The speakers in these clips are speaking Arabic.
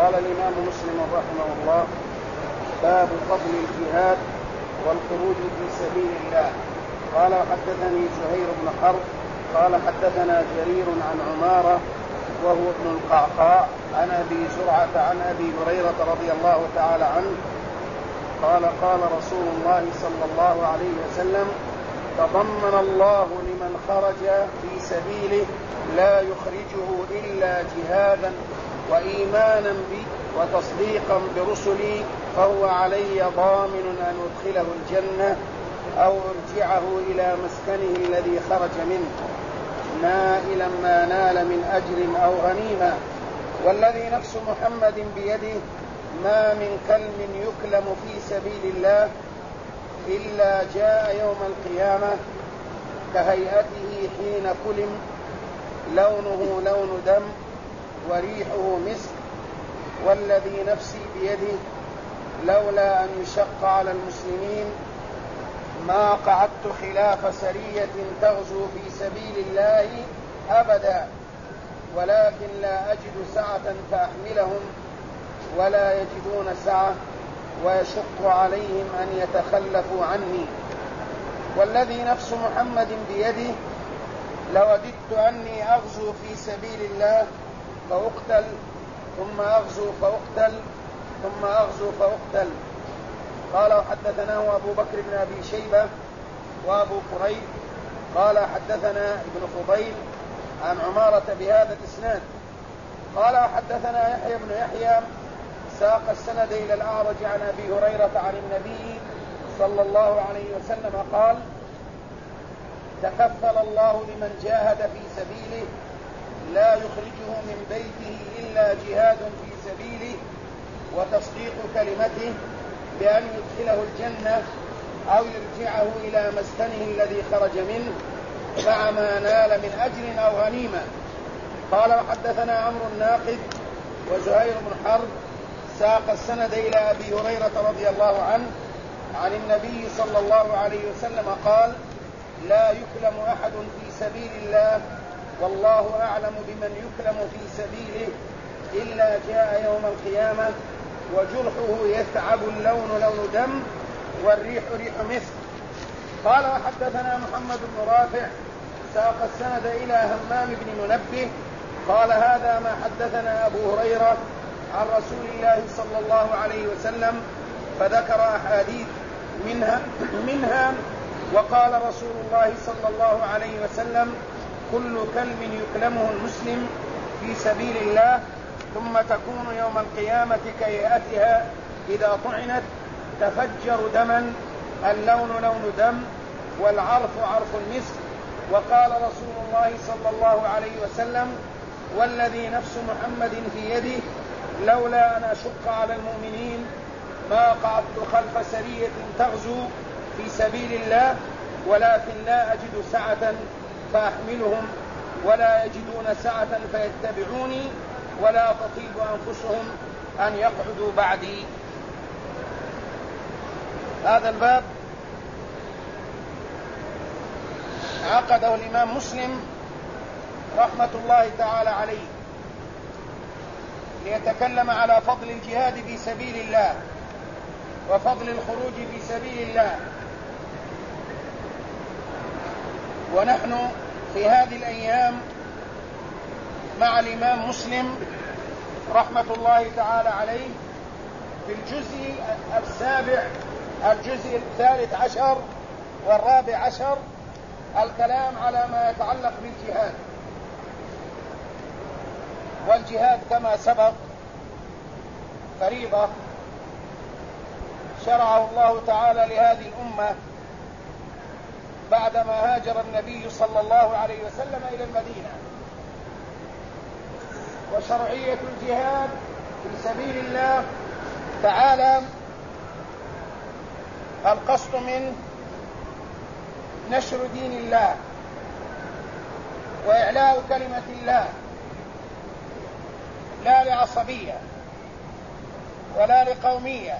قال الإمام مسلم رحمه الله: باب فضل الجهاد والخروج في سبيل الله. قال: حدثني زهير بن حرب قال حدثنا جرير عن عمارة وهو ابن القعقاع عن أبي زرعة عن أبي هريرة رضي الله تعالى عنه قال: قال رسول الله صلى الله عليه وسلم: تضمن الله لمن خرج في سبيله لا يخرجه إلا جهادا وإيمانا بي وتصديقا برسلي فهو علي ضامن أن أدخله الجنة أو أرجعه إلى مسكنه الذي خرج منه نائلا ما نال من أجر أو غنيمة. والذي نفس محمد بيده ما من كلم يكلم في سبيل الله إلا جاء يوم القيامة كهيئته حين كلم، لونه لون دم وريحه مسك. والذي نفسي بيده لولا أن يشق على المسلمين ما قعدت خلاف سرية تغزو في سبيل الله أبدا، ولكن لا أجد سعة فأحملهم ولا يجدون سعة ويشق عليهم أن يتخلفوا عني. والذي نفس محمد بيده لوددت أني أغزو في سبيل الله فأقتل ثم أغزو فأقتل ثم أغزو فأقتل. قال: وحدثناه أبو بكر بن أبي شيبة وأبو كريب قال حدثنا ابن فضيل عن عمارة بهذا الإسناد. قال: وحدثنا يحيى بن يحيى ساق السند إلى الأعرج عن أبي هريرة عن النبي صلى الله عليه وسلم قال: تكفل الله لمن جاهد في سبيله لا يخرجه من بيته إلا جهاد في سبيله وتصديق كلمته بأن يدخله الجنة أو يرجعه إلى مسكنه الذي خرج منه مع ما نال من أجر أو غنيمة. قال: وحدثنا عمرو الناقد وزهير بن حرب ساق السند إلى أبي هريرة رضي الله عنه عن النبي صلى الله عليه وسلم قال: لا يكلم أحد في سبيل الله والله أعلم بمن يكلم في سبيله إلا جاء يوم القيامة وجرحه يثعب اللون لون دم والريح ريح مسك. قال: وحدثنا محمد بن رافع ساق السند إلى همام بن منبه قال: هذا ما حدثنا أبو هريرة عن رسول الله صلى الله عليه وسلم فذكر أحاديث منها وقال رسول الله صلى الله عليه وسلم: كل كلم يكلمه المسلم في سبيل الله ثم تكون يوم القيامة كهيئتها إذا طعنت تفجر دما، اللون لون دم والعرف عرف المسك. وقال رسول الله صلى الله عليه وسلم: والذي نفس محمد في يده لولا أن أشق على المؤمنين ما قعدت خلف سرية تغزو في سبيل الله ولكن لا أجد سعة فأحملهم ولا يجدون سعة فيتبعوني ولا تطيب أنفسهم أن يقعدوا بعدي. هذا الباب عقده الإمام مسلم رحمة الله تعالى عليه ليتكلم على فضل الجهاد في سبيل الله وفضل الخروج في سبيل الله. ونحن في هذه الأيام مع الإمام مسلم رحمة الله تعالى عليه في الجزء السابع الجزء الثالث عشر والرابع عشر الكلام على ما يتعلق بالجهاد. والجهاد كما سبق فريضة شرعه الله تعالى لهذه الأمة بعدما هاجر النبي صلى الله عليه وسلم إلى المدينة. وشرعية الجهاد في سبيل الله تعالى القصد من نشر دين الله وإعلاء كلمة الله، لا لعصبية ولا لقومية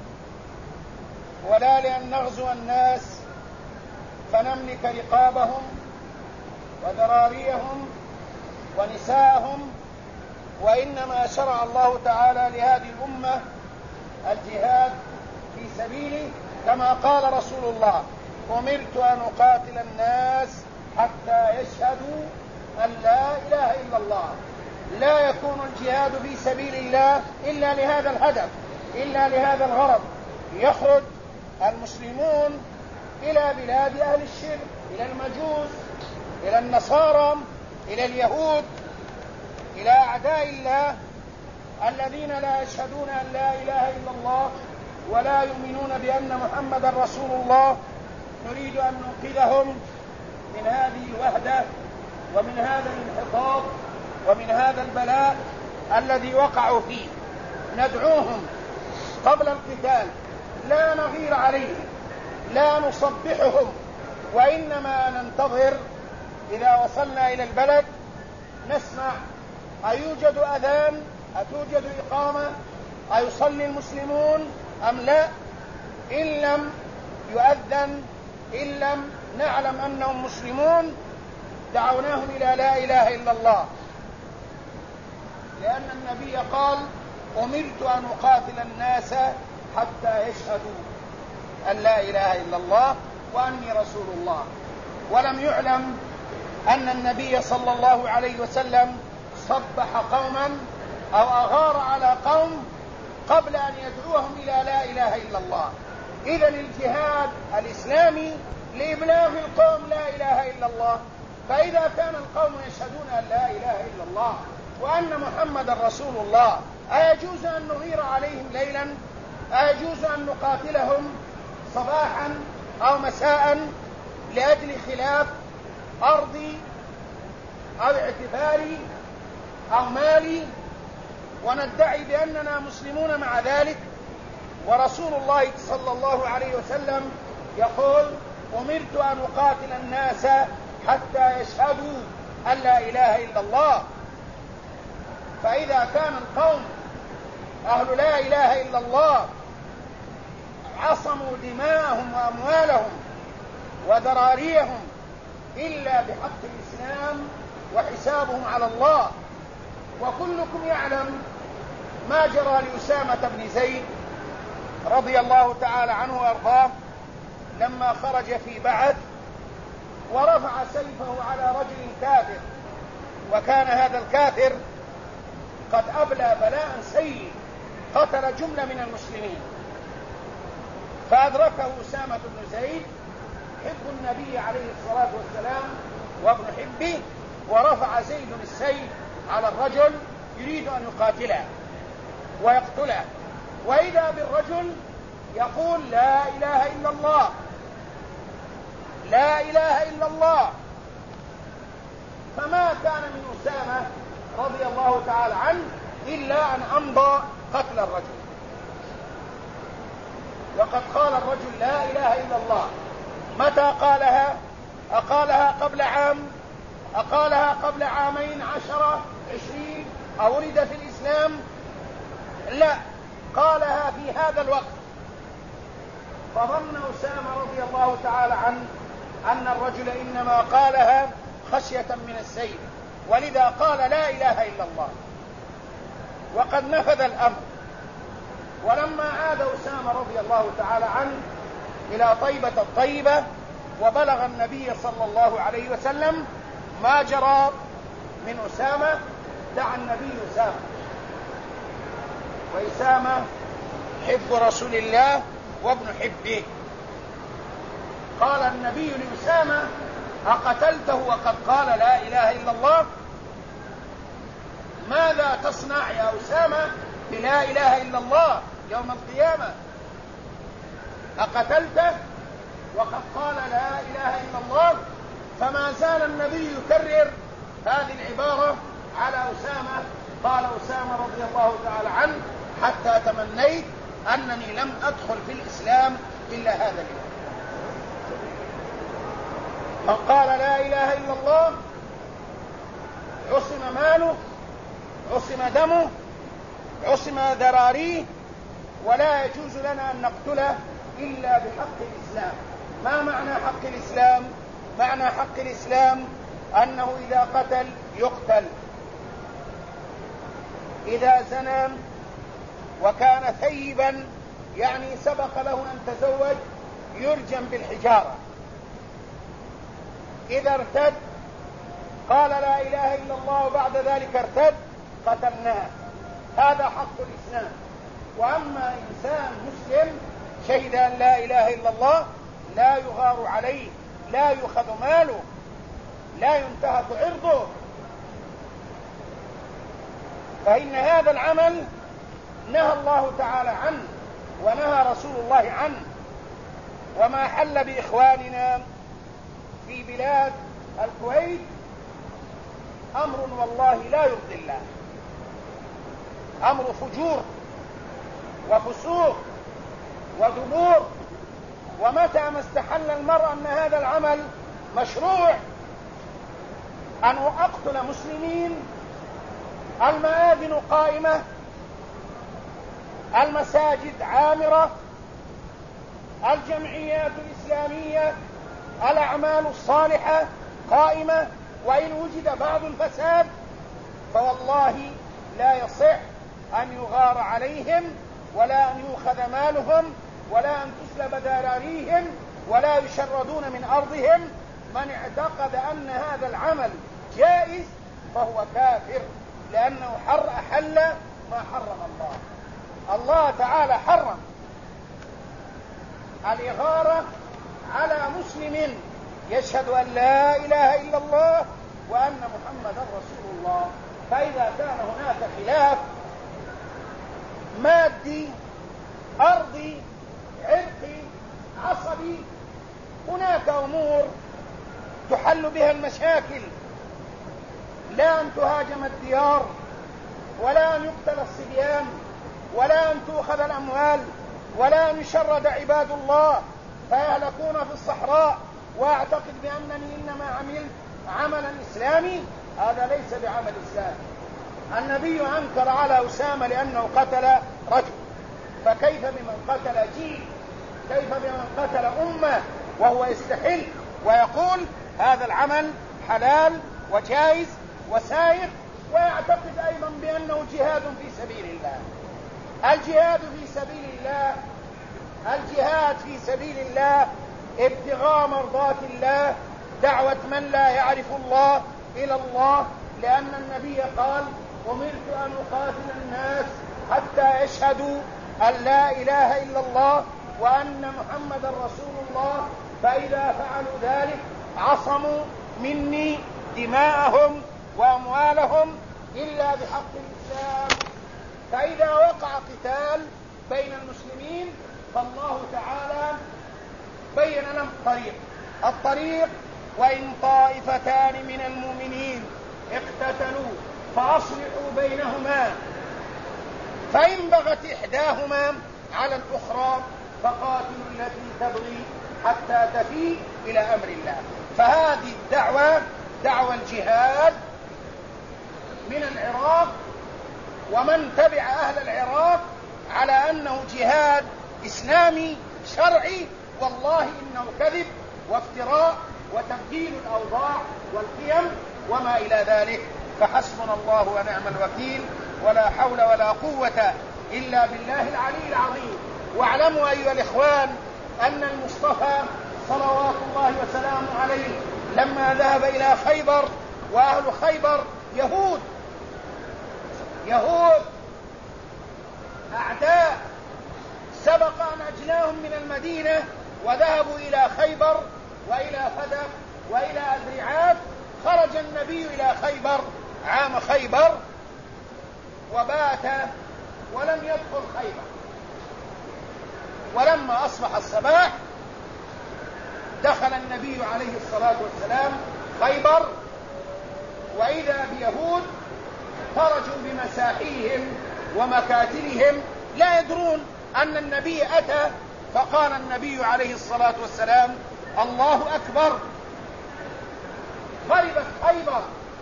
ولا لأن نغزو الناس فنملك رقابهم وذراريهم ونساءهم وإنما شرع الله تعالى لهذه الأمة الجهاد في سبيله، كما قال رسول الله: أمرت أن أقاتل الناس حتى يشهدوا أن لا إله إلا الله. لا يكون الجهاد في سبيل الله إلا لهذا الهدف، إلا لهذا الغرض. يخرج المسلمون إلى بلاد أهل الشرك، إلى المجوس، إلى النصارى، إلى اليهود، إلى أعداء الله الذين لا يشهدون أن لا إله إلا الله ولا يؤمنون بأن محمدا رسول الله. نريد أن ننقذهم من هذه الوحدة ومن هذا الانحطاط ومن هذا البلاء الذي وقعوا فيه. ندعوهم قبل القتال، لا نغير عليهم، لا نصبحهم، وإنما ننتظر إذا وصلنا إلى البلد نسمع أيوجد أذان، أتوجد إقامة، أيصلي المسلمون أم لا. إن لم يؤذن، إن لم نعلم أنهم مسلمون، دعوناهم إلى لا إله إلا الله، لأن النبي قال: أمرت أن أقاتل الناس حتى يشهدوا أن لا إله إلا الله وأني رسول الله. ولم يعلم أن النبي صلى الله عليه وسلم صبح قوما أو أغار على قوم قبل أن يدعوهم إلى لا إله إلا الله. إذن الجهاد الإسلامي لإبلاغ القوم لا إله إلا الله. فإذا كان القوم يشهدون أن لا إله إلا الله وأن محمد رسول الله، أيجوز أن نغير عليهم ليلا؟ أيجوز أن نقاتلهم صباحا أو مساء لأجل خلاف أرضي أو اعتباري أو مالي، وندعي بأننا مسلمون مع ذلك؟ ورسول الله صلى الله عليه وسلم يقول: أمرت أن أقاتل الناس حتى يشهدوا أن لا إله إلا الله. فإذا كان القوم أهل لا إله إلا الله عصموا دماءهم وأموالهم وذراريهم إلا بحق الإسلام وحسابهم على الله. وكلكم يعلم ما جرى لأسامة بن زيد رضي الله تعالى عنه وأرضاه لما خرج في بعث ورفع سيفه على رجل كافر، وكان هذا الكافر قد أبلى بلاء سيء، قتل جملة من المسلمين. فأدركه أسامة بن زيد حب النبي عليه الصلاة والسلام وابن حبه، ورفع زيد السيف على الرجل يريد أن يقاتله ويقتله، وإذا بالرجل يقول: لا إله إلا الله، لا إله إلا الله. فما كان من أسامة رضي الله تعالى عنه إلا أن أمضى قتل الرجل. وقد قال الرجل: لا إله إلا الله. متى قالها؟ أقالها قبل عام؟ أقالها قبل عامين، 10، 20، أو ولد في الإسلام؟ لا، قالها في هذا الوقت. فظن أسامة رضي الله تعالى عنه أن الرجل إنما قالها خشية من السيف، ولذا قال: لا إله إلا الله. وقد نفذ الأمر. ولما عاد أسامة رضي الله تعالى عنه إلى طيبة الطيبة وبلغ النبي صلى الله عليه وسلم ما جرى من أسامة، دعا النبي أسامة، وأسامة حب رسول الله وابن حبه. قال النبي لأسامة: أقتلته وقد قال لا إله إلا الله؟ ماذا تصنع يا أسامة بلا إله إلا الله يوم القيامة؟ أقتلته وقد قال لا إله إلا الله؟ فما زال النبي يكرر هذه العبارة على أسامة. قال أسامة رضي الله تعالى عنه: حتى تمنيت أنني لم أدخل في الإسلام إلا هذا اليوم. من قال لا إله إلا الله عصم ماله، عصم دمه، عصم ذراريه، ولا يجوز لنا أن نقتله إلا بحق الإسلام. ما معنى حق الإسلام؟ معنى حق الإسلام أنه إذا قتل يقتل، إذا زنى وكان ثيبا يعني سبق له أن تزوج يرجم بالحجارة. إذا ارتد قال لا إله إلا الله وبعد ذلك ارتد قتلناه. هذا حق الإسلام. وأما إنسان مسلم شهد أن لا إله إلا الله لا يغار عليه، لا يؤخذ ماله، لا ينتهك عرضه، فإن هذا العمل نهى الله تعالى عنه ونهى رسول الله عنه. وما حل بإخواننا في بلاد الكويت أمر والله لا يرضي الله، أمر فجور وفسوق ودبور. ومتى ما استحل المرء أن هذا العمل مشروع، أن أقتل مسلمين، المآذن قائمة، المساجد عامرة، الجمعيات الإسلامية، الأعمال الصالحة قائمة، وإن وجد بعض الفساد فوالله لا يصح أن يغار عليهم ولا أن يؤخذ مالهم ولا أن تسلب ذراريهم ولا يشردون من أرضهم. من اعتقد أن هذا العمل جائز فهو كافر، لأنه أحل ما حرم الله. الله تعالى حرم الإغارة على مسلم يشهد أن لا إله إلا الله وأن محمدا رسول الله. فإذا كان هناك خلاف مادي أرضي عرقي عصبي، هناك أمور تحل بها المشاكل، لا أن تهاجم الديار ولا أن يقتل الصبيان ولا أن تؤخذ الأموال ولا أن يشرد عباد الله فيهلكون في الصحراء. وأعتقد بأنني إنما عملت عملا إسلامي، هذا ليس بعمل إسلامي. النبي أنكر على أسامة لأنه قتل رجل، فكيف بمن قتل جيل؟ كيف بمن قتل أمة وهو يستحل ويقول هذا العمل حلال وجائز وسائغ؟ ويعتقد أيضا بأنه جهاد في سبيل الله. الجهاد في سبيل الله، الجهاد في سبيل الله ابتغاء مرضات الله، دعوة من لا يعرف الله إلى الله، لأن النبي قال أمرت أن أقاتل الناس حتى يشهدوا أن لا إله إلا الله وأن محمدا رسول الله، فإذا فعلوا ذلك عصموا مني دماءهم وأموالهم إلا بحق الإسلام. فإذا وقع قتال بين المسلمين فالله تعالى بين لهم الطريق وإن طائفتان من المؤمنين اقتتلوا فأصلحوا بينهما، فإن بغت إحداهما على الأخرى فقاتلوا التي تبغي حتى تفيء إلى أمر الله. فهذه الدعوة دعوة الجهاد من العراق، ومن تبع أهل العراق على أنه جهاد إسلامي شرعي، والله إنه كذب وافتراء وتبديل الأوضاع والقيم وما إلى ذلك. فحسبنا الله ونعم الوكيل، ولا حول ولا قوة إلا بالله العلي العظيم. واعلموا أيها الإخوان أن المصطفى صلوات الله وسلامه عليه لما ذهب إلى خيبر، وأهل خيبر يهود أعداء، سبق أن أجلاهم من المدينة وذهبوا إلى خيبر وإلى فدك وإلى أذرعات. خرج النبي إلى خيبر عام خيبر وبات ولم يدخل خيبر، ولما أصبح الصباح دخل النبي عليه الصلاة والسلام خيبر، وإذا بيهود خرجوا بمساحيهم ومكاتلهم لا يدرون أن النبي أتى. فقال النبي عليه الصلاة والسلام الله أكبر، خربت خيبر،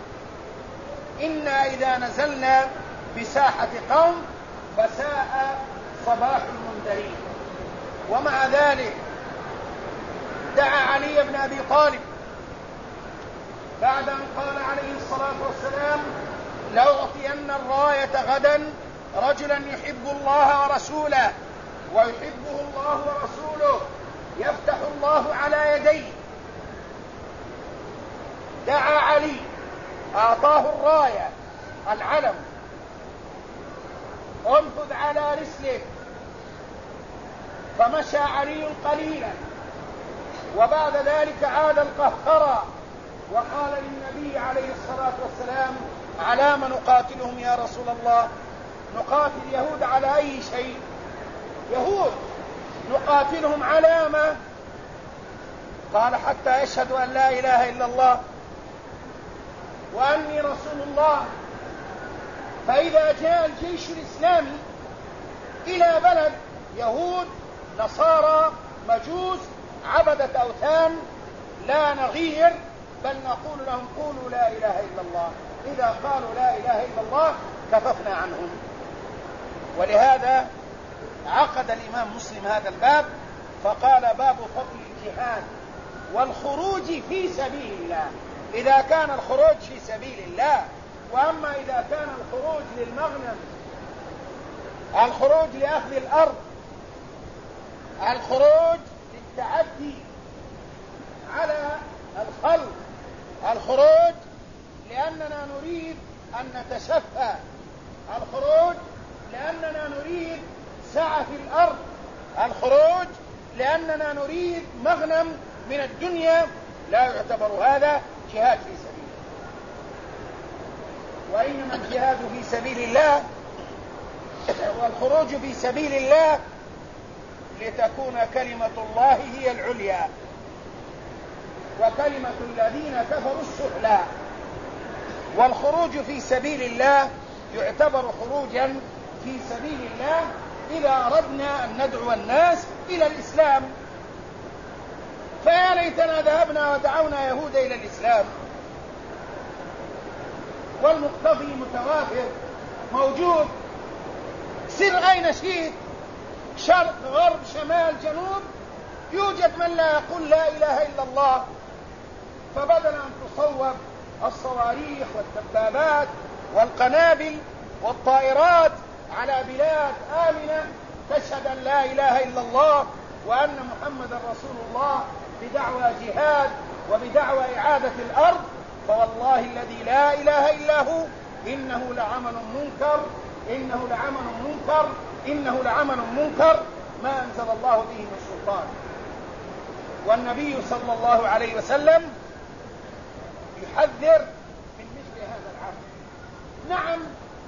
إنا إذا نزلنا بساحة قوم فساء صباح المنذرين. ومع ذلك دعا علي بن أبي طالب بعد أن قال عليه الصلاة والسلام لأعطين الراية غدا رجلا يحب الله ورسوله ويحبه الله ورسوله، يفتح الله على يديه. دعا علي، أعطاه الراية العلم، انفذ على رسلك، فمشى علي قليلا، وبعد ذلك عاد القهقرى وقال للنبي عليه الصلاة والسلام: على ما نقاتلهم يا رسول الله؟ نقاتل يهود على أي شيء؟ يهود نقاتلهم على ما؟ قال: حتى يشهدوا أن لا إله إلا الله وأني رسول الله. فإذا جاء الجيش الإسلامي إلى بلد يهود نصارى مجوس عبدة أوثان، لا نغير، بل نقول لهم: قولوا لا إله إلا الله. إذا قالوا لا إله إلا الله كففنا عنهم. ولهذا عقد الإمام مسلم هذا الباب فقال: باب فضل الجهاد والخروج في سبيل الله. إذا كان الخروج في سبيل الله، وأما إذا كان الخروج للمغنم، الخروج لأخذ الأرض، الخروج للتعدي على الخلق، الخروج لأننا نريد أن نتشفى، الخروج لأننا نريد سعة في الأرض، الخروج لأننا نريد مغنم من الدنيا، لا يعتبر هذا جهاد في سبيل الله. وإنما الجهاد في سبيل الله والخروج في سبيل الله لتكون كلمة الله هي العليا وكلمة الذين كفروا السفلى. والخروج في سبيل الله يعتبر خروجا في سبيل الله إذا أردنا أن ندعو الناس إلى الإسلام. فيا ليتنا ذهبنا ودعونا يهود إلى الإسلام، والمقتضي متوافر موجود. سر أين شئت، شرق غرب شمال جنوب، يوجد من لا يقول لا إله إلا الله. فبدل أن تصوب الصواريخ والدبابات والقنابل والطائرات على بلاد آمنة تشهد أن لا إله إلا الله وأن محمدا رسول الله بدعوى جهاد وبدعوى إعادة الأرض، فوالله الذي لا إله إلا هو إنه لعمل منكر، إنه لعمل منكر، إنه لعمل منكر ما أنزل الله به من سلطان. والنبي صلى الله عليه وسلم يحذر من مثل هذا العمل. نعم،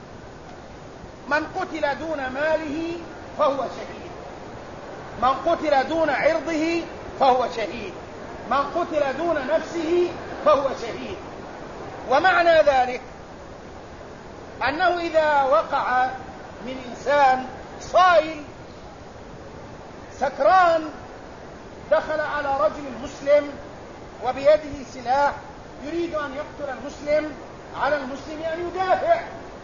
من قتل دون ماله فهو شهيد، من قتل دون عرضه فهو شهيد، من قتل دون نفسه فهو شهيد. ومعنى ذلك أنه إذا وقع من إنسان صائل سكران دخل على رجل مسلم وبيده سلاح يريد أن يقتل المسلم، على المسلم أن يدافع.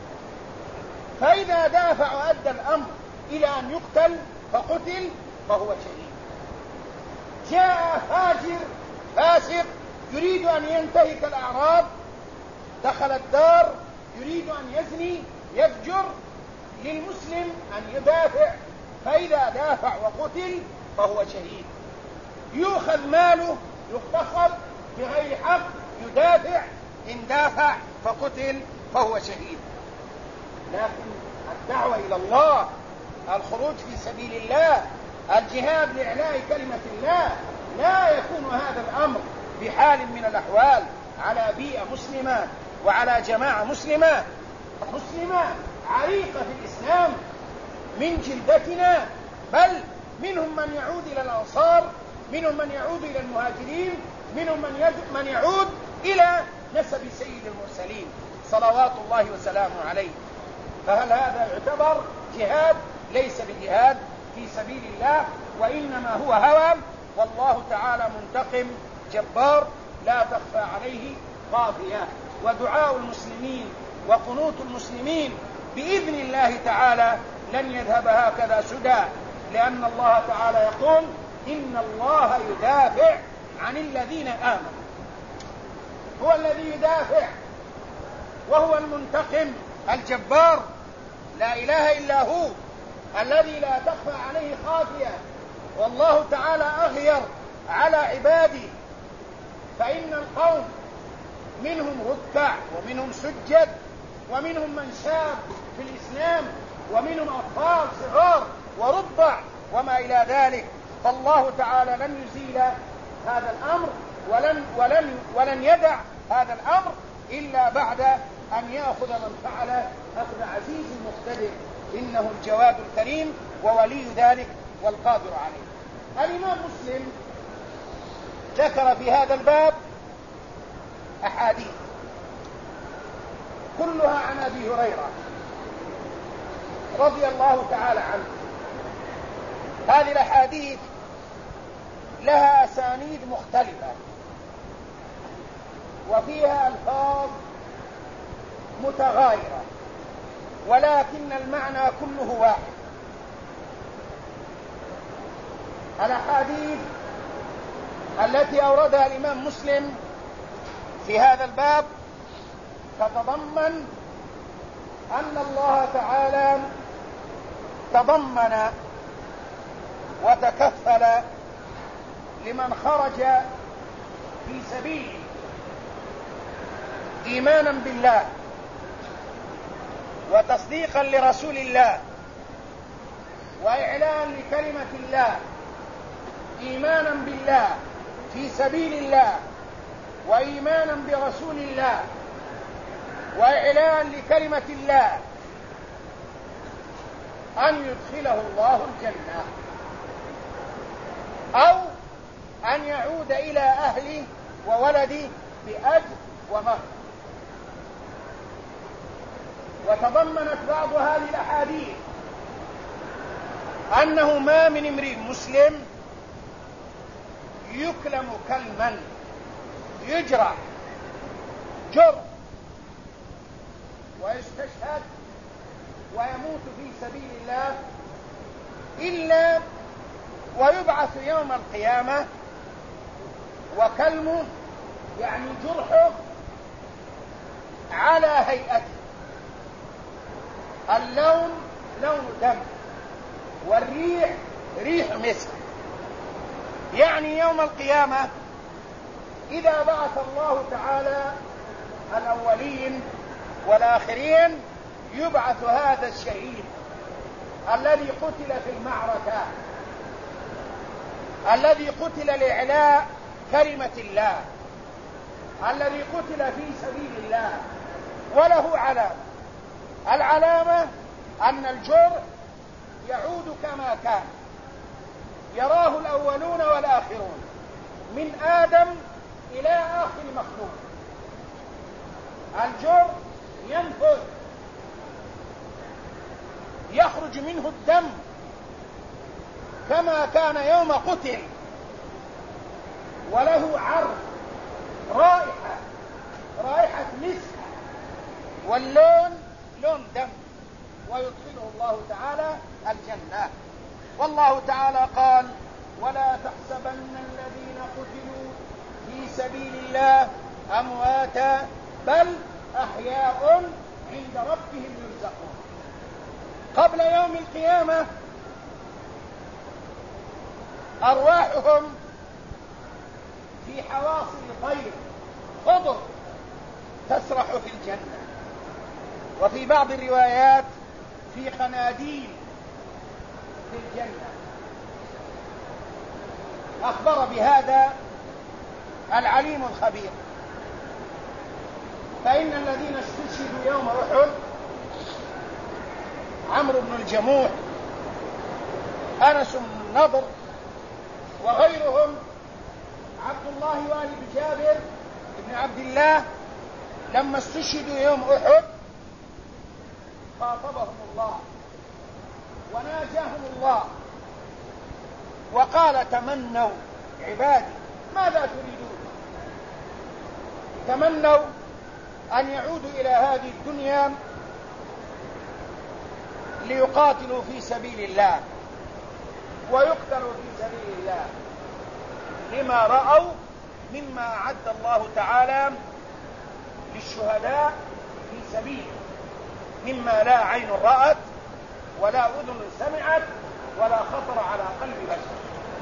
فإذا دافع وأدى الأمر إلى أن يقتل فقتل فهو شهيد. جاء فاجر فاسق يريد أن ينتهك الأعراض، دخل الدار يريد أن يزني يفجر، للمسلم أن يدافع، فإذا دافع وقتل فهو شهيد. يؤخذ ماله يغتصب بغير حق يدافع، إن دافع فقتل فهو شهيد. لكن الدعوة إلى الله، الخروج في سبيل الله، الجهاد لإعلاء كلمة الله، لا يكون هذا الأمر بحال من الأحوال على بيئة مسلمة وعلى جماعة مسلمة عريقة في الإسلام من جلدتنا، بل منهم من يعود إلى الأنصار، منهم من يعود إلى المهاجرين، منهم من يعود إلى نسب سيد المرسلين صلوات الله وسلامه عليه. فهل هذا يعتبر جهاد؟ ليس بجهاد في سبيل الله، وإنما هو هوى، والله تعالى منتقم جبار لا تخفى عليه خافية. ودعاء المسلمين وقنوت المسلمين بإذن الله تعالى لن يذهب هكذا سدى، لأن الله تعالى يقول: إن الله يدافع عن الذين آمنوا. هو الذي يدافع، وهو المنتقم الجبار، لا إله إلا هو الذي لا تخفى عليه خافية. والله تعالى أغير على عباده، فإن القوم منهم ركع ومنهم سجد ومنهم من شاب في الإسلام ومنهم أطفال صغار ورضع وما إلى ذلك. فالله تعالى لن يزيل هذا الأمر ولن يدع هذا الأمر إلا بعد أن يأخذ من فعل أخذ عزيز مقتدر، إنه الجواد الكريم وولي ذلك والقادر عليه. الإمام مسلم ذكر في هذا الباب أحاديث كلها عن أبي هريرة رضي الله تعالى عنه. هذه الأحاديث لها أسانيد مختلفة وفيها ألفاظ متغايرة، ولكن المعنى كله واحد. الأحاديث التي أوردها الإمام مسلم في هذا الباب تتضمن أن الله تعالى تضمن وتكفل لمن خرج في سبيله إيمانا بالله وتصديقا لرسول الله وإعلان لكلمة الله، إيمانا بالله في سبيل الله وإيمانا برسول الله وإعلان لكلمة الله، أن يدخله الله الجنة أو أن يعود إلى أهله وولده بأجر ومغفرة. وتضمنت بعض هذه الأحاديث أنه ما من امرئ مسلم يكلم كلما يجرح جرح ويستشهد ويموت في سبيل الله إلا ويبعث يوم القيامة وكلمه يعني جرحه على هيئته، اللون لون دم والريح ريح مسك. يعني يوم القيامة إذا بعث الله تعالى الأولين والآخرين يبعث هذا الشهيد الذي قتل في المعركة، الذي قتل لإعلاء كلمة الله، الذي قتل في سبيل الله، وله علامة. العلامة أن الجرح يعود كما كان، يراه الأولون والآخرون من آدم إلى آخر مخلوق. الجرح ينفذ يخرج منه الدم كما كان يوم قتل، وله عرض رائحة مسك، واللون لون دم، ويدخله الله تعالى الجنة. والله تعالى قال: ولا تحسبن الذين قتلوا في سبيل الله أمواتا بل أحياء عند ربهم يرزقون. قبل يوم القيامة أرواحهم في حواصل طير خضر تسرح في الجنة، وفي بعض الروايات في قناديل في الجنة. أخبر بهذا العليم الخبير. فإن الذين استشهدوا يوم أحد عمرو بن الجموح، أنس بن النضر، وغيرهم، عبد الله والد جابر بن عبد الله، لما استشهدوا يوم أحد خاطبهم الله وناجاهم الله وقال: تمنوا عبادي ماذا تريدون؟ تمنوا أن يعودوا إلى هذه الدنيا ليقاتلوا في سبيل الله ويقتلوا في سبيل الله، لما رأوا مما أعد الله تعالى للشهداء في سبيله مما لا عين رأت ولا أذن سمعت ولا خطر على قلب بشر.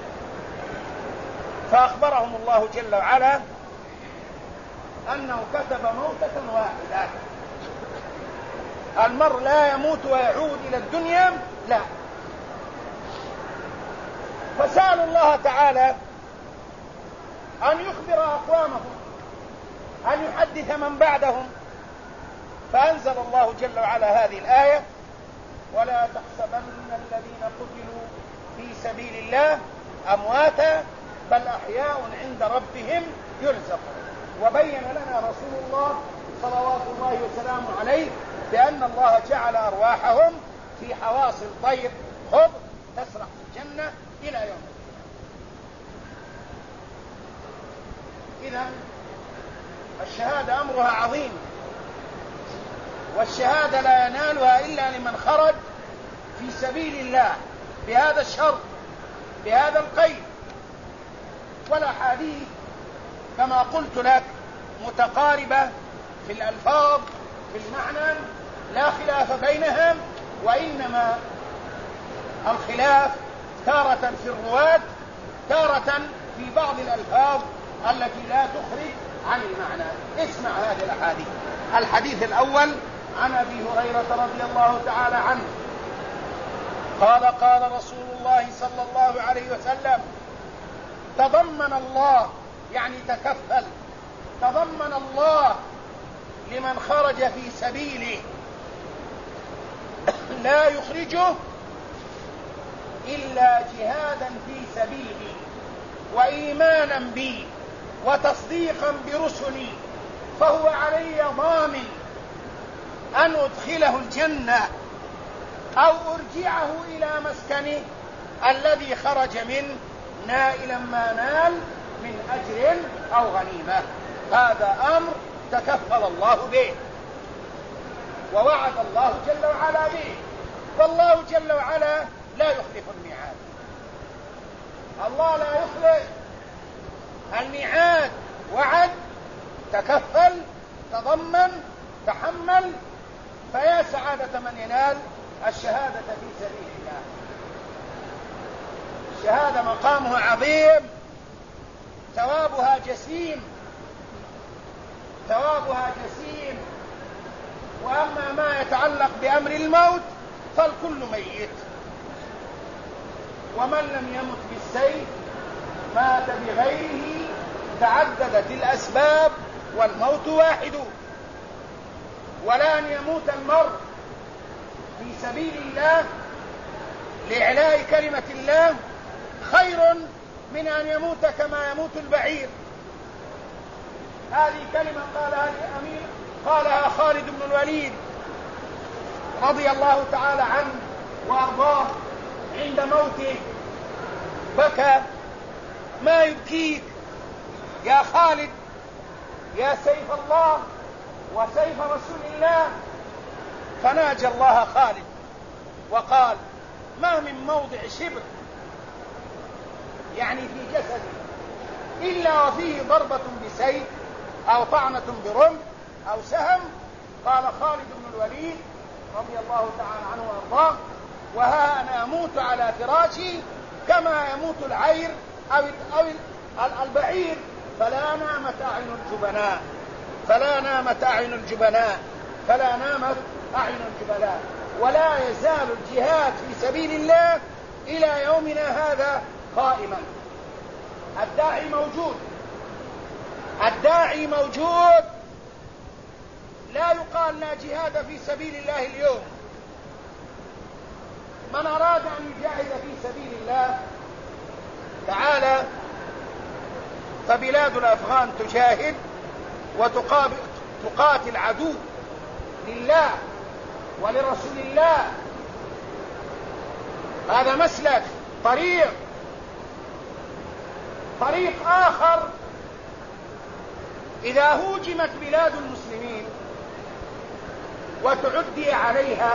فأخبرهم الله جل وعلا أنه كتب موتة واحدة. المرء لا يموت ويعود إلى الدنيا، لا. فسألوا الله تعالى أن يخبر أقوامهم، أن يحدث من بعدهم، فأنزل الله جل وعلا هذه الآية: ولا تحسبن الذين قتلوا في سبيل الله أمواتا بل أحياء عند ربهم يرزقون. وبين لنا رسول الله صلوات الله وسلامه عليه بأن الله جعل أرواحهم في حواصل طير خضر تسرح في الجنة إلى يوم القيامة. إذن الشهادة أمرها عظيم، والشهادة لا ينالها إلا لمن خرج في سبيل الله بهذا الشرط، بهذا القيد. والأحاديث كما قلت لك متقاربة في الألفاظ، في المعنى، لا خلاف بينها، وإنما الخلاف تارة في الرواة، تارة في بعض الألفاظ التي لا تخرج عن المعنى. اسمع هذه الأحاديث. الحديث الأول عن أبي هريرة رضي الله تعالى عنه قال: قال رسول الله صلى الله عليه وسلم: تضمن الله، يعني تكفل، تضمن الله لمن خرج في سبيله لا يخرجه إلا جهادا في سبيلي وإيمانا بي وتصديقا برسلي، فهو علي ضامن أن أدخله الجنة أو أرجعه إلى مسكنه الذي خرج منه نائلا ما نال من أجر أو غنيمة. هذا أمر تكفل الله به ووعد الله جل وعلا به، والله جل وعلا لا يخلف الميعاد. الله لا يخلف الميعاد، وعد، تكفل، تضمن، تحمل. فيا سعادة من ينال الشهادة في سبيل الله. الشهادة مقامها عظيم، ثوابها جسيم، ثوابها جسيم. وأما ما يتعلق بأمر الموت فالكل ميت، ومن لم يمت بالسيف مات بغيره، تعددت الأسباب والموت واحد. ولأن يموت المرء في سبيل الله لإعلاء كلمة الله خير من أن يموت كما يموت البعير. هذه كلمة قالها الأمير، قالها خالد بن الوليد رضي الله تعالى عنه وأرضاه عند موته. بكى: ما يبكيك يا خالد، يا سيف الله وسيف رسول الله؟ فناجى الله خالد وقال: ما من موضع شبر، يعني في جسده، إلا وفيه ضربة بسيف أو طعنة برمح أو سهم. قال خالد بن الوليد رضي الله تعالى عنه وارضاه: وها أنا أموت على فراشي كما يموت العير أو البعير، فلا نامت أعين الجبناء، فلا نامت أعين الجبناء، فلا نامت أعين الجبناء. ولا يزال الجهاد في سبيل الله إلى يومنا هذا قائما. الداعي موجود، الداعي موجود. لا يقال لا جهاد في سبيل الله اليوم. من أراد أن يجاهد في سبيل الله تعالى، فبلاد الأفغان تجاهد وتقاتل عدو لله ولرسول الله. هذا مسلك، طريق آخر. إذا هوجمت بلاد المسلمين وتعدي عليها،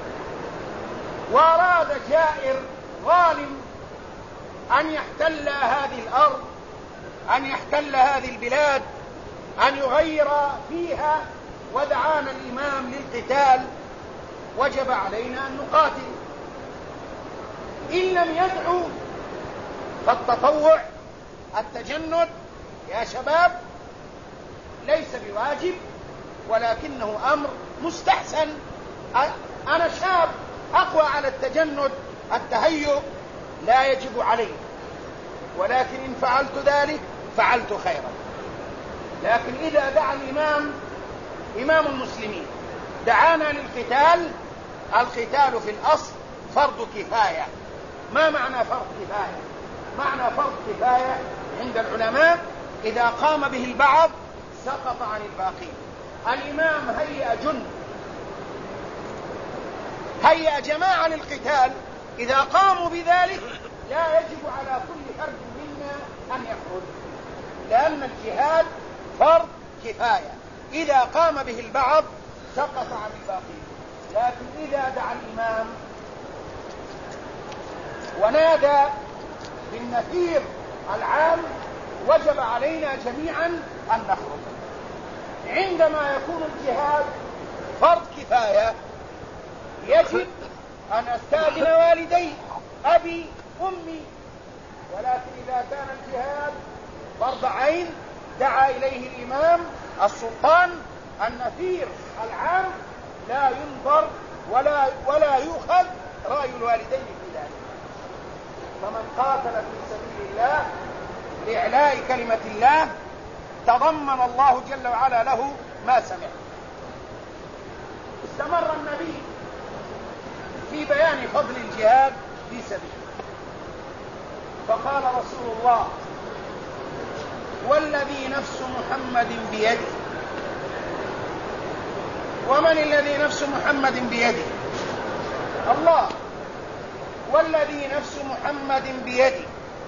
وأراد جائر ظالم أن يحتل هذه الأرض، أن يحتل هذه البلاد، أن يغير فيها ودعانا الإمام للقتال وجب علينا أن نقاتل. إن لم يدعو فالتطوع التجند يا شباب ليس بواجب، ولكنه أمر مستحسن. أنا شاب أقوى على التجند التهيؤ لا يجب علي، ولكن إن فعلت ذلك فعلت خيرا. لكن إذا دعا الإمام إمام المسلمين دعانا للقتال، القتال في الأصل فرض كفاية. ما معنى فرض كفاية؟ معنى فرض كفاية عند العلماء إذا قام به البعض سقط عن الباقين. الإمام هيأ جماعة للقتال، إذا قاموا بذلك لا يجب على كل فرد منا أن يخرج، لأن الجهاد فرض كفاية. إذا قام به البعض سقط عن الباقين. لكن إذا دعا الإمام ونادى بالنفير العام وجب علينا جميعا أن نخرج. عندما يكون الجهاد فرض كفاية يجب أن أستأذن والدي أبي أمي، ولكن إذا كان الجهاد فرض عين دعا إليه الإمام السلطان النفير العام لا ينظر ولا يؤخذ رأي الوالدين في ذلك. فمن قاتل في سبيل الله لإعلاء كلمة الله تضمن الله جل وعلا له ما سمع. استمر النبي في بيان فضل الجهاد في سبيله، فقال رسول الله: والذي نفس محمد بيده. ومن الذي نفس محمد بيده؟ الله. والذي نفس محمد بيده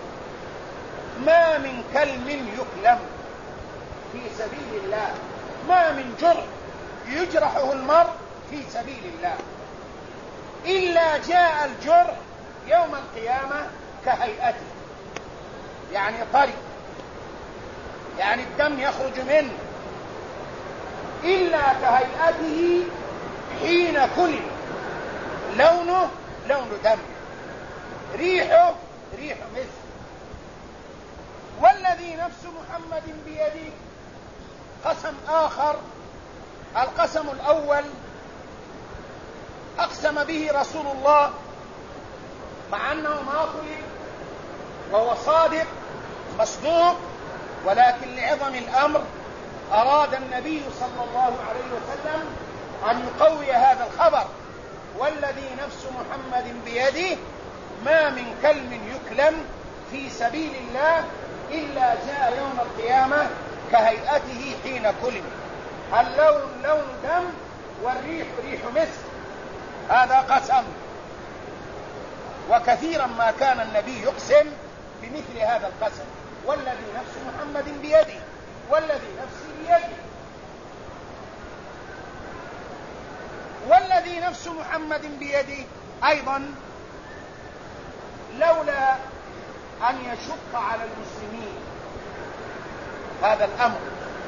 ما من كلم يكلم في سبيل الله، ما من جرح يجرحه المرء في سبيل الله إلا جاء الجرح يوم القيامة كهيئته، يعني طري، يعني الدم يخرج منه، إلا كهيئته حين كل، لونه لون دم، ريحه ريح مسك. والذي نفس محمد بيده قسم آخر. القسم الأول أقسم به رسول الله مع أنه ما طلب وهو صادق مصدوق، ولكن لعظم الأمر أراد النبي صلى الله عليه وسلم أن يقوي هذا الخبر: والذي نفس محمد بيده ما من كلم يكلم في سبيل الله إلا جاء يوم القيامة كهيئته حين كلم. اللون لون دم والريح ريح مسك. هذا قسم. وكثيرا ما كان النبي يقسم بمثل هذا القسم: والذي نفس محمد بيده، والذي نفسي بيده. والذي نفس محمد بيده أيضا لولا أن يشق على المسلمين هذا الأمر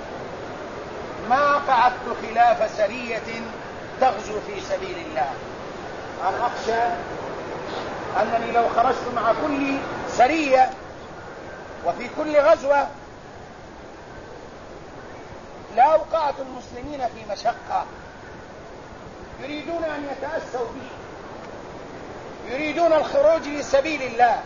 ما قعدت خلاف سرية تغزو في سبيل الله. أنا أخشى أنني لو خرجت مع كل سرية وفي كل غزوة لأوقعت المسلمين في مشقة، يريدون أن يتأسوا بي، يريدون الخروج لسبيل الله،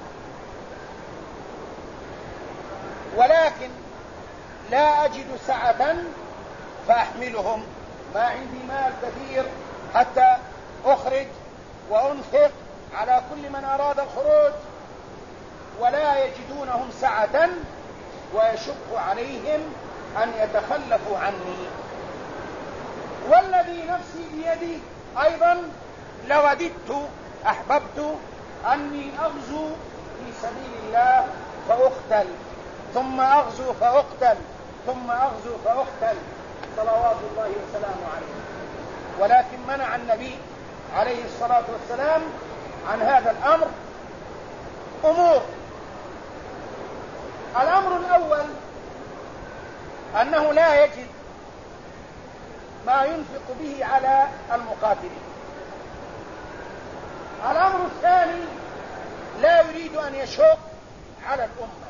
ولكن لا أجد سعة فأحملهم. ما عندي مال كثير حتى أخرج وأنفق على كل من أراد الخروج، ولا يجدونهم سعة ويشق عليهم أن يتخلفوا عني. والذي نفسي بيدي أيضا لوددت أحببت أني أغزو في سبيل الله فأقتل، ثم أغزو فأقتل، ثم أغزو فأقتل، صلوات الله وسلامه عليه. ولكن منع النبي عليه الصلاة والسلام عن هذا الأمر أمور. الأمر الأول أنه لا يجد ما ينفق به على المقاتلين. الأمر الثاني لا يريد أن يشق على الأمة،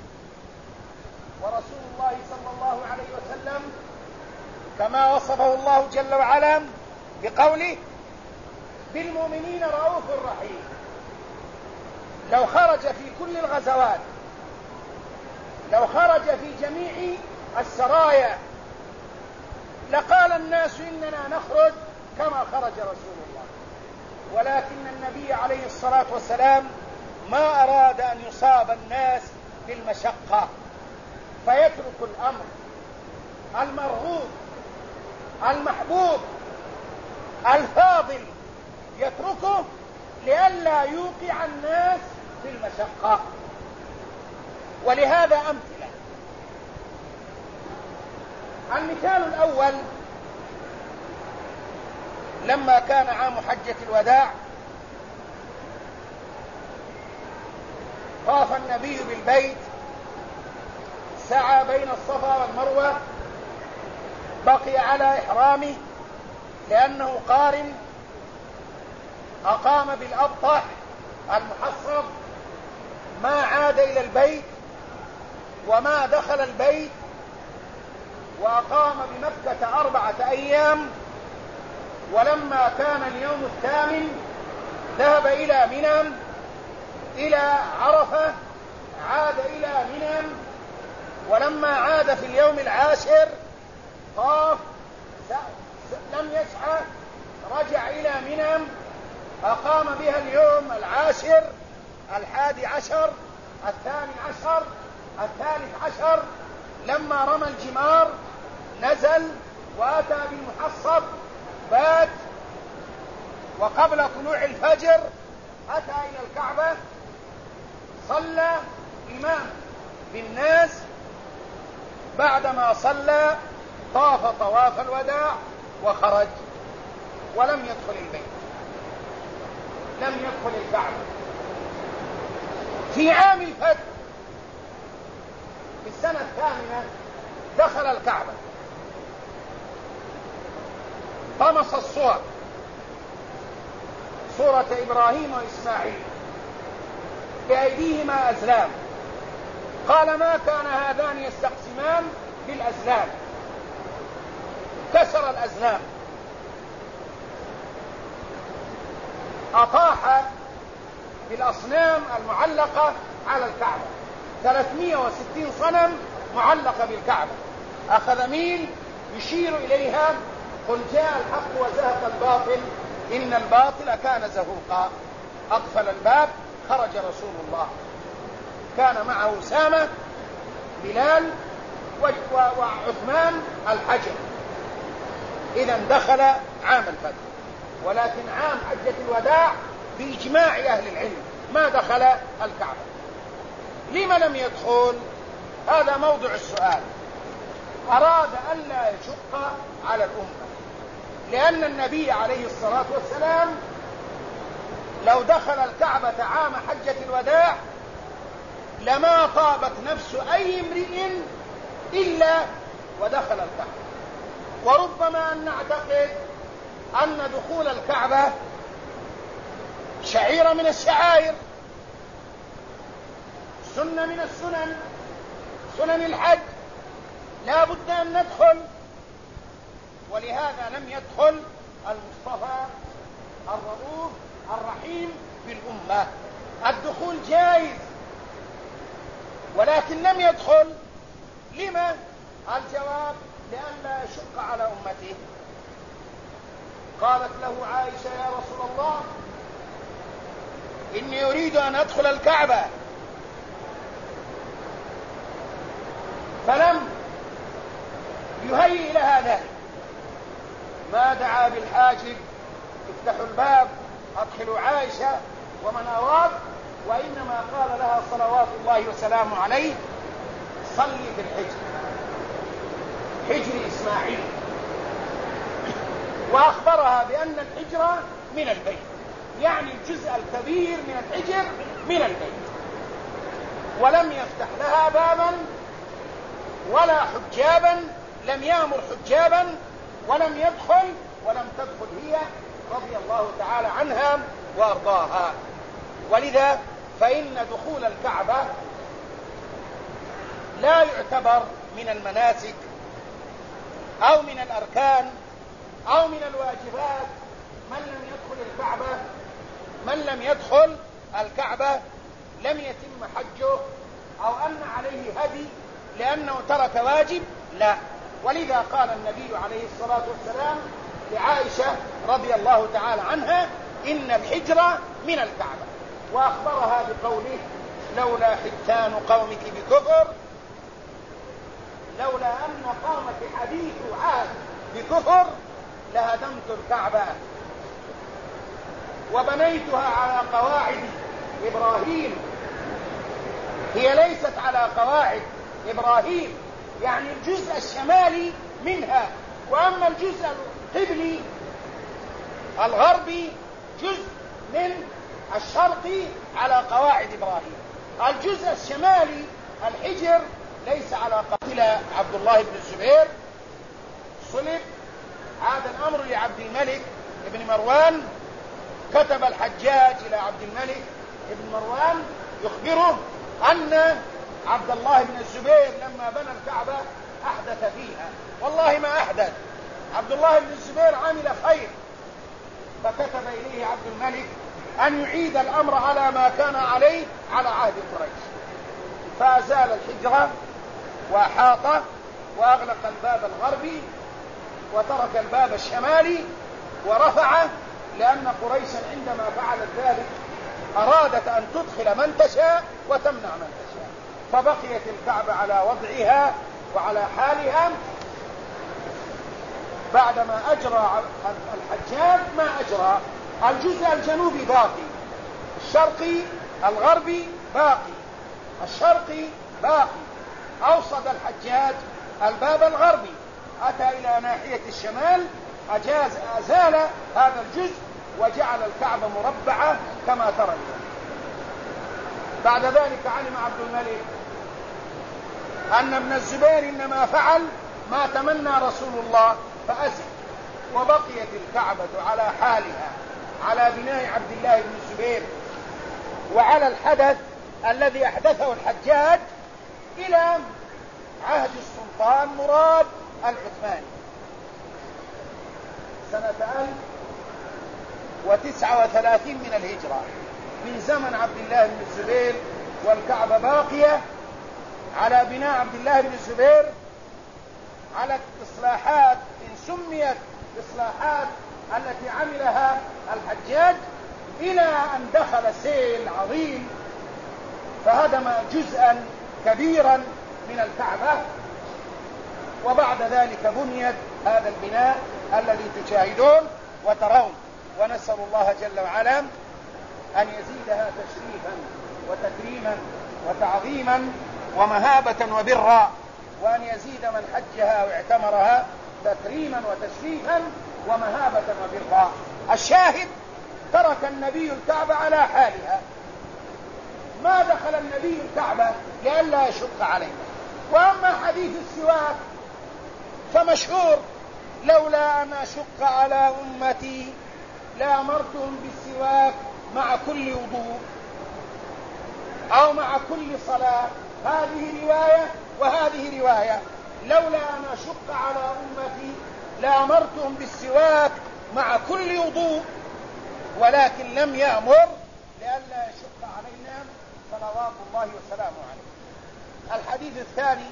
ورسول الله صلى الله عليه وسلم كما وصفه الله جل وعلا بقوله بالمؤمنين رؤوف رحيم. لو خرج في كل الغزوات، لو خرج في جميع السرايا لقال الناس إننا نخرج كما خرج رسول الله، ولكن النبي عليه الصلاة والسلام ما أراد أن يصاب الناس بالمشقة، فيترك الأمر المرغوب المحبوب الفاضل، يتركه لئلا يوقع الناس في المشقة. ولهذا أمثلة. المثال الأول لما كان عام حجة الوداع طاف النبي بالبيت، سعى بين الصفا والمروة، بقي على إحرامه لأنه قارن، أقام بالأبطح المحصب، ما عاد إلى البيت وما دخل البيت، وأقام بمكة 4 أيام، ولما كان اليوم الثامن ذهب إلى منى إلى عرفة، عاد إلى منى، ولما عاد في اليوم العاشر طاف، لم يسعى، رجع إلى منى، أقام بها اليوم العاشر، 11، 12، 13، لما رمى الجمار نزل وأتى بالمحصب، بات، وقبل طلوع الفجر أتى إلى الكعبة، صلى إمام بالناس، بعدما صلى طاف طواف الوداع وخرج، ولم يدخل البيت، لم يدخل الكعبة. في عام الفتح في السنة 8 دخل الكعبة، طمس الصور، صورة إبراهيم وإسماعيل، بأيديهما أزلام، قال ما كان هذان يستقسمان بالأزلام، كسر الأزلام، أطاح بالأصنام المعلقة على الكعبة، 360 صنم معلقة بالكعبة، أخذ ميل يشير إليها، قل جاء الحق وزهق الباطل إن الباطل كان زهوقا. أقفل الباب، خرج رسول الله، كان معه أسامة، بلال، وعثمان الحجر. إذا دخل عام الفتح، ولكن عام حجة الوداع بإجماع أهل العلم ما دخل الكعبة. لما لم يدخل؟ هذا موضع السؤال. أراد ألا يشق على الأمة، لأن النبي عليه الصلاة والسلام لو دخل الكعبة عام حجة الوداع لما طابت نفس أي امرئ إلا ودخل الكعبة. وربما أن نعتقد أن دخول الكعبة شعيرة من الشعائر، سنة من السنن، سنن الحج، لا بد أن ندخل، ولهذا لم يدخل المصطفى الرؤوف الرحيم بالأمة. الدخول جائز ولكن لم يدخل. لما؟ الجواب لئلا يشق على أمته. قالت له عائشة يا رسول الله إني أريد أن أدخل الكعبة، فلم يهيئ لها ذلك، ما دعا بالحاجب افتحوا الباب أدخلوا عائشة ومن أراد، وإنما قال لها صلوات الله وسلامه عليه صلي في الحجر، حجر إسماعيل، وأخبرها بأن الحجر من البيت، يعني الجزء الكبير من الحجر من البيت، ولم يفتح لها بابا ولا حجابا، لم يأمر حجابا ولم تدخل هي رضي الله تعالى عنها وأرضاها. ولذا فإن دخول الكعبة لا يعتبر من المناسك أو من الأركان أو من الواجبات. من لم يدخل الكعبة لم يتم حجه، أو أن عليه هدي لأنه ترك واجب، لا. ولذا قال النبي عليه الصلاة والسلام لعائشة رضي الله تعالى عنها: إن الحجر من الكعبة، وأخبرها بقوله: لولا حتان قومك بكفر، لولا أن قومك حديث عهد بكفر لهدمت الكعبة وبنيتها على قواعد إبراهيم. هي ليست على قواعد إبراهيم، يعني الجزء الشمالي منها، وأما الجزء القبلي الغربي جزء من الشرقي على قواعد إبراهيم. الجزء الشمالي الحجر ليس على قتل عبد الله بن الزبير، صلب، عاد الأمر لعبد الملك بن مروان. كتب الحجاج إلى عبد الملك بن مروان يخبره أن عبد الله بن الزبير لما بنى الكعبة أحدث فيها. والله ما أحدث، عبد الله بن الزبير عمل خير. فكتب إليه عبد الملك أن يعيد الأمر على ما كان عليه على عهد قريش، فأزال الحجرة وأحاطه وأغلق الباب الغربي وترك الباب الشمالي ورفعه، لأن قريشا عندما فعلت ذلك أرادت أن تدخل من تشاء وتمنع من تشاء، فبقيت الكعبة على وضعها وعلى حالها. بعدما أجرى الحجاج ما أجرى، الجزء الجنوبي باقي، الشرقي الغربي باقي، الشرقي باقي. أوصد الحجاج الباب الغربي، أتى إلى ناحية الشمال، أزال هذا الجزء وجعل الكعبة مربعة كما ترى اليوم. بعد ذلك علم عبد الملك أن ابن الزبير إنما فعل ما تمنى رسول الله فأزل، وبقيت الكعبة على حالها، على بناء عبد الله بن الزبير وعلى الحدث الذي أحدثه الحجاج إلى عهد السلطان مراد العثماني سنة 1039 من الهجرة. من زمن عبد الله بن الزبير والكعبة باقية على بناء عبد الله بن الزبير، على الإصلاحات إن سميت إصلاحات التي عملها الحجاج، إلى أن دخل سيل عظيم فهدم جزءا كبيرا من الكعبة، وبعد ذلك بنيت هذا البناء الذي تشاهدون وترون. ونسأل الله جل وعلا أن يزيدها تشريفا وتكريما وتعظيما ومهابة وبرا، وأن يزيد من حجها واعتمرها تكريما وتشريفا ومهابة وبرا. الشاهد: ترك النبي الكعبة على حالها، ما دخل النبي الكعبة لئلا يشق علينا. وأما حديث السواك فمشهور: لولا أن أشق على أمتي لأمرتهم بالسواك مع كل وضوء أو مع كل صلاة. هذه رواية وهذه رواية: لولا أن أشق على أمتي لأمرتهم بالسواك مع كل وضوء، ولكن لم يأمر لئلا يشق علينا صلوات الله وسلامه عليه. الحديث الثاني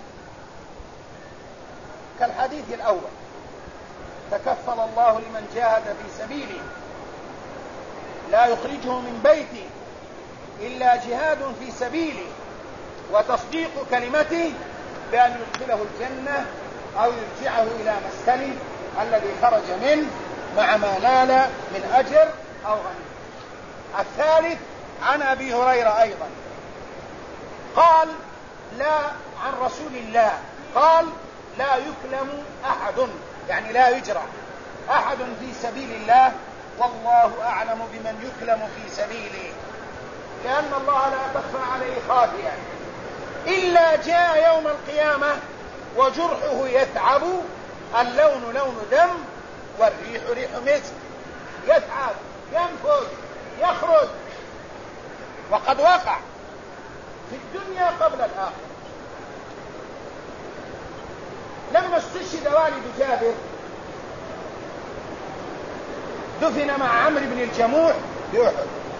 كالحديث الأول: تكفل الله لمن جاهد في سبيله لا يخرجه من بيته إلا جهاد في سبيله وتصديق كلمته بأن يدخله الجنة أو يرجعه إلى مسكنه الذي خرج منه مع ما نال من أجر أو غنيمة. الثالث عن أبي هريرة أيضا قال: لا، عن رسول الله قال: لا يكلم أحد، يعني لا يجرح أحد في سبيل الله، والله أعلم بمن يكلم في سبيله، لأن الله لا تخفى عليه خافية، إلا جاء يوم القيامة وجرحه يتعب اللون لون دم والريح ريح مسك، يتعب ينفذ يخرج، وقد وقع في الدنيا قبل الآخرة. لما استشهد والد جابر دفن مع عمرو بن الجموح بأحد،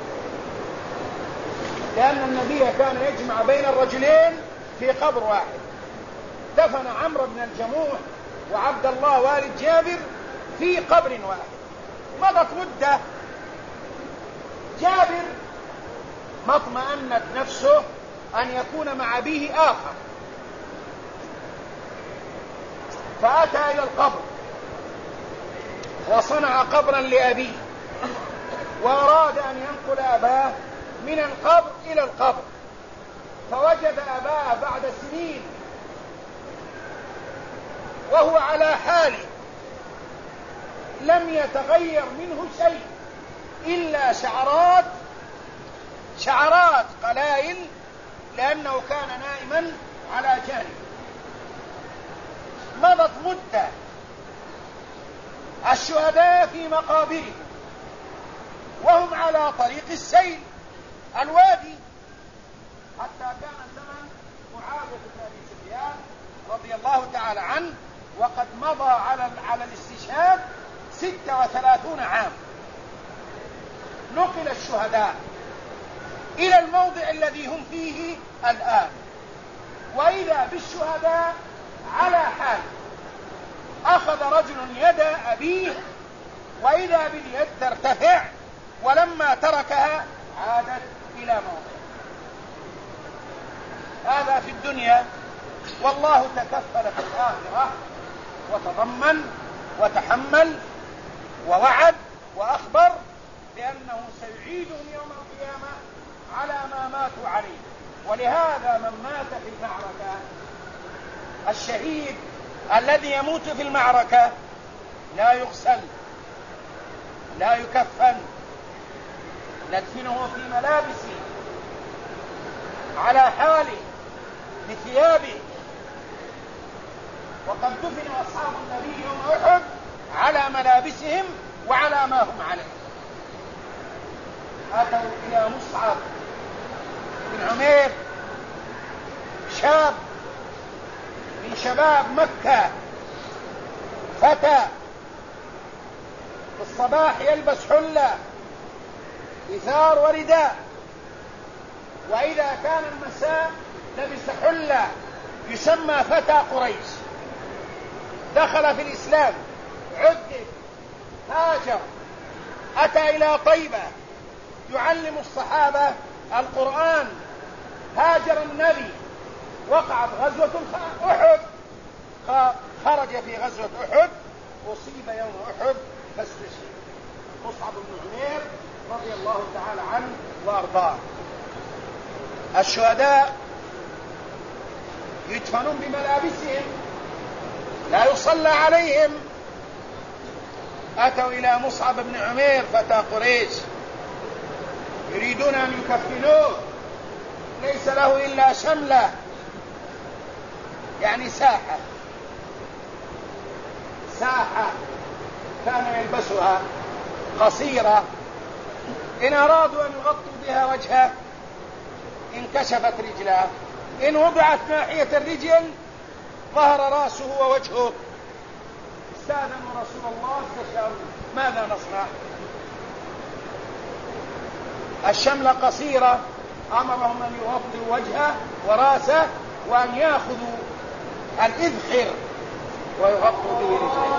لأن النبي كان يجمع بين الرجلين في قبر واحد. دفن عمرو بن الجموح وعبد الله والد جابر في قبر واحد. مضت مدة، جابر ما اطمأنت نفسه أن يكون مع أبيه آخر، فأتى إلى القبر وصنع قبرا لأبيه، وأراد أن ينقل أباه من القبر إلى القبر، فوجد أباه بعد سنين وهو على حاله لم يتغير منه شيء إلا شعرات قلائل، لأنه كان نائما على جانب. مضت مدة، الشهداء في مقابرهم وهم على طريق السيل الوادي، حتى كان زمن معاوية بن أبي سفيان رضي الله تعالى عنه، وقد مضى على الاستشهاد 36 عام. نقل الشهداء إلى الموضع الذي هم فيه الآن، وإذا بالشهداء على حال. أخذ رجل يد أبيه وإذا باليد ترتفع، ولما تركها عادت إلى موضع. هذا في الدنيا، والله تكفل في الآخرة وتضمن وتحمل ووعد وأخبر بأنه سيعيدهم يوم القيامة على ما ماتوا عليه. ولهذا من مات في المعركة، الشهيد الذي يموت في المعركة لا يغسل لا يكفن، ندفنه في ملابسه على حاله بثيابه. وقد دفن أصحاب النبي يوم أحد على ملابسهم وعلى ما هم عليه. أتوا إلى مصعب بن عمير، شاب من شباب مكة، فتى في الصباح يلبس حلة إثار ورداء، وإذا كان المساء لبس حلة، يسمى فتى قريش. دخل في الإسلام، عذب، هاجر، أتى إلى طيبة يعلم الصحابة القرآن، هاجر النبي، وقعت غزوة أحد، خرج في غزوة أحد، أصيب يوم أحد فاستشهد. مصعب بن عمير رضي الله تعالى عنه وأرضاه. الشهداء يدفنون بملابسهم، لا يصلى عليهم. أتوا إلى مصعب بن عمير فتى قريش يريدون أن يكفنوه، ليس له إلا شملة، يعني ساحة كان يلبسها قصيرة، إن أرادوا أن يغطوا بها وجهه انكشفت رجلاه، إن وضعت ناحية الرجل ظهر رأسه ووجهه. استأذنوا رسول الله استشاروا ماذا نصنع. الشملة قصيرة، أمرهم أن يغطوا وجهه ورأسه، وأن يأخذوا الإذخر ويغطوا به رجله.